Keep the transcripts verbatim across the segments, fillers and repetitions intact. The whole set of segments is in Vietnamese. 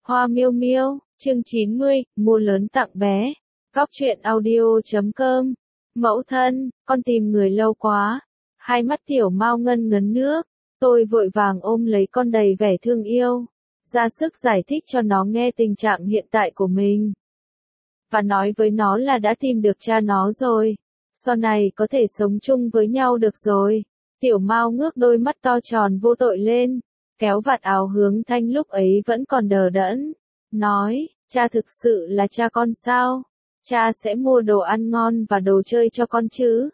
Hoa miêu miêu, chương chín mươi, mua lớn tặng bé. Góc truyện audio chấm com. Mẫu thân, con tìm người lâu quá. Hai mắt tiểu Mao ngân ngấn nước. Tôi vội vàng ôm lấy con đầy vẻ thương yêu, ra sức giải thích cho nó nghe tình trạng hiện tại của mình. Và nói với nó là đã tìm được cha nó rồi. Sau này có thể sống chung với nhau được rồi. Tiểu Mao ngước đôi mắt to tròn vô tội lên, kéo vạt áo Hướng Thanh lúc ấy vẫn còn đờ đẫn. Nói, cha thực sự là cha con sao? Cha sẽ mua đồ ăn ngon và đồ chơi cho con chứ?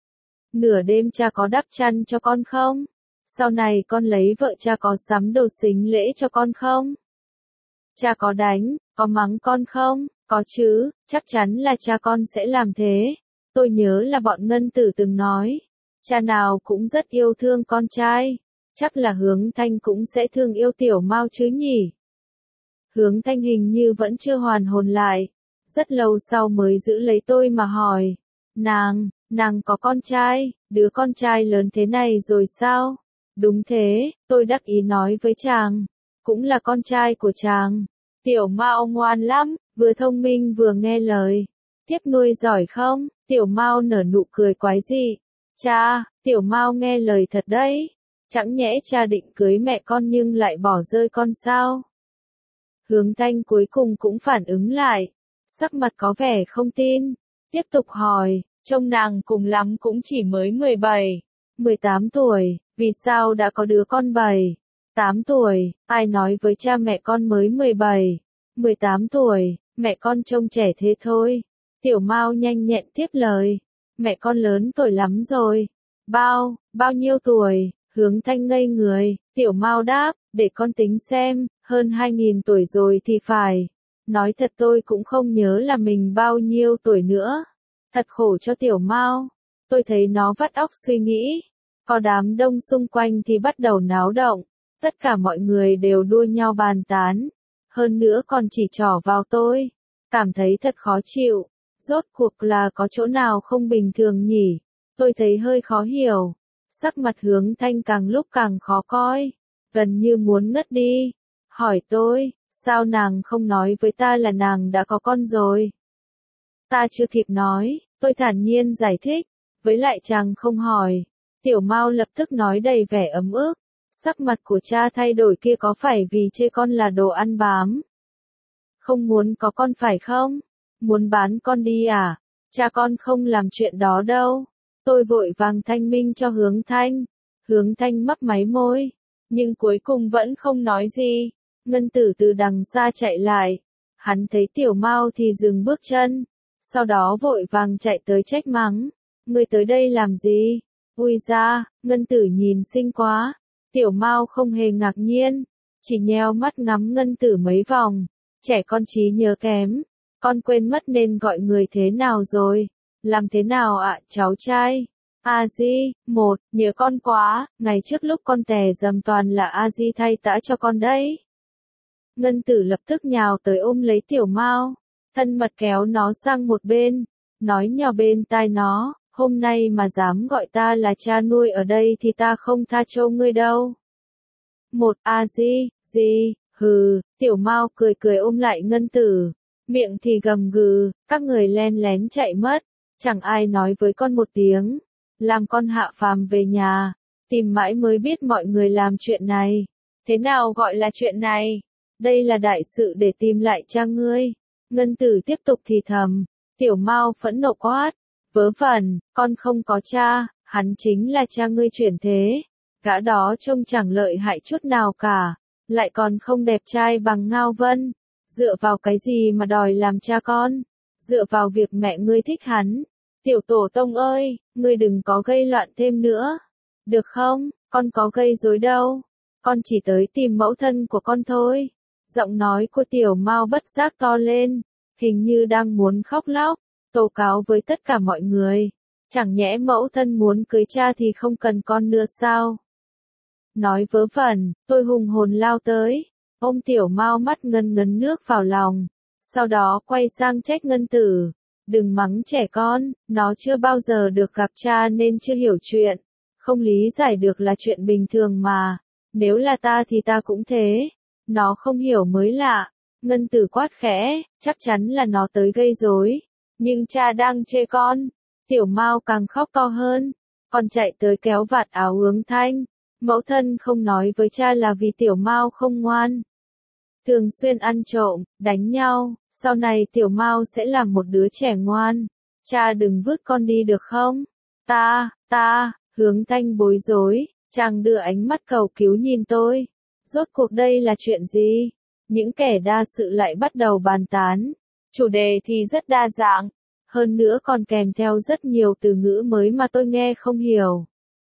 Nửa đêm cha có đắp chăn cho con không? Sau này con lấy vợ cha có sắm đồ sính lễ cho con không? Cha có đánh, có mắng con không? Có chứ, chắc chắn là cha con sẽ làm thế. Tôi nhớ là bọn Ngân Tử từng nói, cha nào cũng rất yêu thương con trai. Chắc là Hướng Thanh cũng sẽ thương yêu tiểu Mao chứ nhỉ? Hướng Thanh hình như vẫn chưa hoàn hồn lại. Rất lâu sau mới giữ lấy tôi mà hỏi. Nàng, nàng có con trai, đứa con trai lớn thế này rồi sao? Đúng thế, tôi đắc ý nói với chàng. Cũng là con trai của chàng. Tiểu Mao ngoan lắm, vừa thông minh vừa nghe lời. Tiếp nuôi giỏi không? Tiểu Mao nở nụ cười quái dị. Cha, tiểu Mao nghe lời thật đấy. Chẳng nhẽ cha định cưới mẹ con nhưng lại bỏ rơi con sao? Hướng Thanh cuối cùng cũng phản ứng lại. Sắc mặt có vẻ không tin. Tiếp tục hỏi, trông nàng cùng lắm cũng chỉ mới mười bảy, mười tám tuổi, vì sao đã có đứa con bảy, tám tuổi, ai nói với cha mẹ con mới mười bảy, mười tám tuổi, mẹ con trông trẻ thế thôi. Tiểu Mao nhanh nhẹn tiếp lời, mẹ con lớn tuổi lắm rồi. Bao, bao nhiêu tuổi? Hướng Thanh ngây người, tiểu Mao đáp, để con tính xem, hơn hai nghìn tuổi rồi thì phải. Nói thật tôi cũng không nhớ là mình bao nhiêu tuổi nữa. Thật khổ cho tiểu Mao. Tôi thấy nó vắt óc suy nghĩ. Có đám đông xung quanh thì bắt đầu náo động. Tất cả mọi người đều đua nhau bàn tán. Hơn nữa còn chỉ trỏ vào tôi. Cảm thấy thật khó chịu. Rốt cuộc là có chỗ nào không bình thường nhỉ? Tôi thấy hơi khó hiểu. Sắc mặt Hướng Thanh càng lúc càng khó coi. Gần như muốn ngất đi. Hỏi tôi, sao nàng không nói với ta là nàng đã có con rồi? Ta chưa kịp nói, tôi thản nhiên giải thích. Với lại chàng không hỏi. Tiểu Mao lập tức nói đầy vẻ ấm ức. Sắc mặt của cha thay đổi kia có phải vì chê con là đồ ăn bám? Không muốn có con phải không? Muốn bán con đi à? Cha con không làm chuyện đó đâu. Tôi vội vàng thanh minh cho Hướng Thanh. Hướng Thanh mấp máy môi. Nhưng cuối cùng vẫn không nói gì. Ngân Tử từ đằng xa chạy lại. Hắn thấy tiểu Mao thì dừng bước chân. Sau đó vội vàng chạy tới trách mắng. Ngươi tới đây làm gì? Ui ra, Ngân Tử nhìn xinh quá. Tiểu Mao không hề ngạc nhiên. Chỉ nheo mắt ngắm Ngân Tử mấy vòng. Trẻ con trí nhớ kém. Con quên mất nên gọi người thế nào rồi? Làm thế nào ạ, à, cháu trai? A Di, một, nhớ con quá, ngày trước lúc con tè dầm toàn là A Di thay tã cho con đấy. Ngân Tử lập tức nhào tới ôm lấy tiểu Mao, thân mật kéo nó sang một bên, nói nhỏ bên tai nó, hôm nay mà dám gọi ta là cha nuôi ở đây thì ta không tha cho ngươi đâu. Một, A Di, gì, hừ, tiểu Mao cười cười ôm lại Ngân Tử, miệng thì gầm gừ, các người len lén chạy mất. Chẳng ai nói với con một tiếng, làm con hạ phàm về nhà, tìm mãi mới biết mọi người làm chuyện này. Thế nào gọi là chuyện này? Đây là đại sự để tìm lại cha ngươi. Ngân Tử tiếp tục thì thầm, tiểu Mao phẫn nộ quát, vớ vẩn, con không có cha, hắn chính là cha ngươi chuyển thế. Gã đó trông chẳng lợi hại chút nào cả, lại còn không đẹp trai bằng Ngao Vân. Dựa vào cái gì mà đòi làm cha con? Dựa vào việc mẹ ngươi thích hắn. Tiểu tổ tông ơi, ngươi đừng có gây loạn thêm nữa. Được không, con có gây rối đâu. Con chỉ tới tìm mẫu thân của con thôi. Giọng nói của tiểu Mao bất giác to lên, hình như đang muốn khóc lóc, tố cáo với tất cả mọi người. Chẳng nhẽ mẫu thân muốn cưới cha thì không cần con nữa sao? Nói vớ vẩn, tôi hùng hồn lao tới, ôm tiểu Mao mắt ngấn ngấn nước vào lòng. Sau đó quay sang trách Ngân Tử. Đừng mắng trẻ con, nó chưa bao giờ được gặp cha nên chưa hiểu chuyện. Không lý giải được là chuyện bình thường mà. Nếu là ta thì ta cũng thế. Nó không hiểu mới lạ. Ngân Tử quát khẽ, chắc chắn là nó tới gây rối. Nhưng cha đang chê con. Tiểu Mao càng khóc to hơn. Con chạy tới kéo vạt áo Hướng Thanh. Mẫu thân không nói với cha là vì Tiểu Mao không ngoan. Thường xuyên ăn trộm, đánh nhau, sau này Tiểu Mao sẽ là một đứa trẻ ngoan. Cha đừng vứt con đi được không? Ta, ta, Hướng Thanh bối rối, chàng đưa ánh mắt cầu cứu nhìn tôi. Rốt cuộc đây là chuyện gì? Những kẻ đa sự lại bắt đầu bàn tán. Chủ đề thì rất đa dạng, hơn nữa còn kèm theo rất nhiều từ ngữ mới mà tôi nghe không hiểu.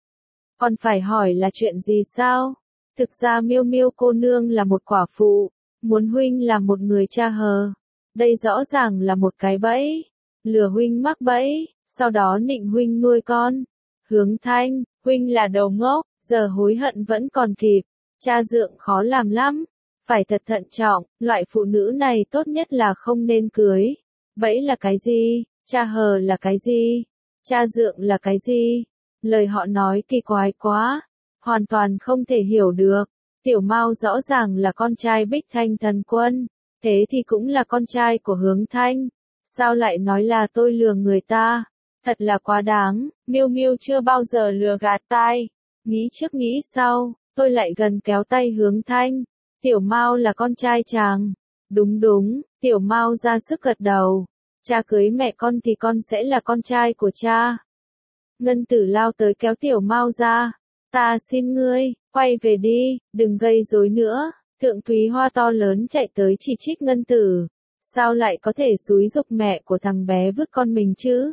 Còn phải hỏi là chuyện gì sao? Thực ra Miêu Miêu cô nương là một quả phụ, muốn huynh là một người cha hờ. Đây rõ ràng là một cái bẫy, lừa huynh mắc bẫy, sau đó nịnh huynh nuôi con. Hướng Thanh, huynh là đầu ngốc, giờ hối hận vẫn còn kịp. Cha dượng khó làm lắm, phải thật thận trọng, loại phụ nữ này tốt nhất là không nên cưới. Bẫy là cái gì? Cha hờ là cái gì? Cha dượng là cái gì? Lời họ nói kỳ quái quá, hoàn toàn không thể hiểu được. Tiểu Mao rõ ràng là con trai Bích Thanh Thần Quân, thế thì cũng là con trai của Hướng Thanh. Sao lại nói là tôi lừa người ta? Thật là quá đáng, Miêu Miêu chưa bao giờ lừa gạt tai. Nghĩ trước nghĩ sau, tôi lại gần kéo tay Hướng Thanh. Tiểu Mao là con trai chàng. Đúng đúng, Tiểu Mao ra sức gật đầu. Cha cưới mẹ con thì con sẽ là con trai của cha. Ngân Tử lao tới kéo Tiểu Mao ra. Ta xin ngươi, quay về đi, đừng gây rối nữa. Thượng Thúy Hoa to lớn chạy tới chỉ trích Ngân Tử. Sao lại có thể xúi giục mẹ của thằng bé vứt con mình chứ?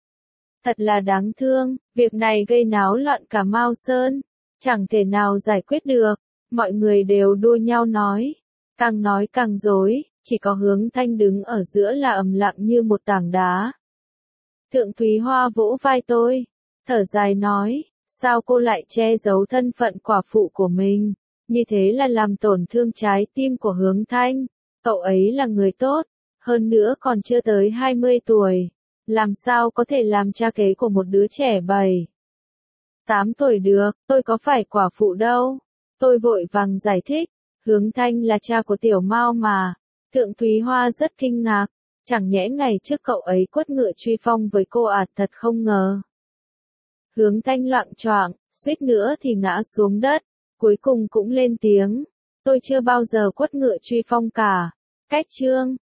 Thật là đáng thương, việc này gây náo loạn cả Mao Sơn. Chẳng thể nào giải quyết được. Mọi người đều đua nhau nói. Càng nói càng rối, chỉ có Hướng Thanh đứng ở giữa là ầm lặng như một tảng đá. Thượng Thúy Hoa vỗ vai tôi, thở dài nói, sao cô lại che giấu thân phận quả phụ của mình, như thế là làm tổn thương trái tim của Hướng Thanh. Cậu ấy là người tốt, hơn nữa còn chưa tới hai mươi tuổi, làm sao có thể làm cha kế của một đứa trẻ bảy, tám tuổi được, tôi có phải quả phụ đâu. Tôi vội vàng giải thích, Hướng Thanh là cha của Tiểu Mao mà. Thượng Thúy Hoa rất kinh ngạc, chẳng nhẽ ngày trước cậu ấy quất ngựa truy phong với cô à, thật không ngờ. Hướng Thanh loạng choạng, suýt nữa thì ngã xuống đất, cuối cùng cũng lên tiếng, tôi chưa bao giờ quất ngựa truy phong cả. Cách chương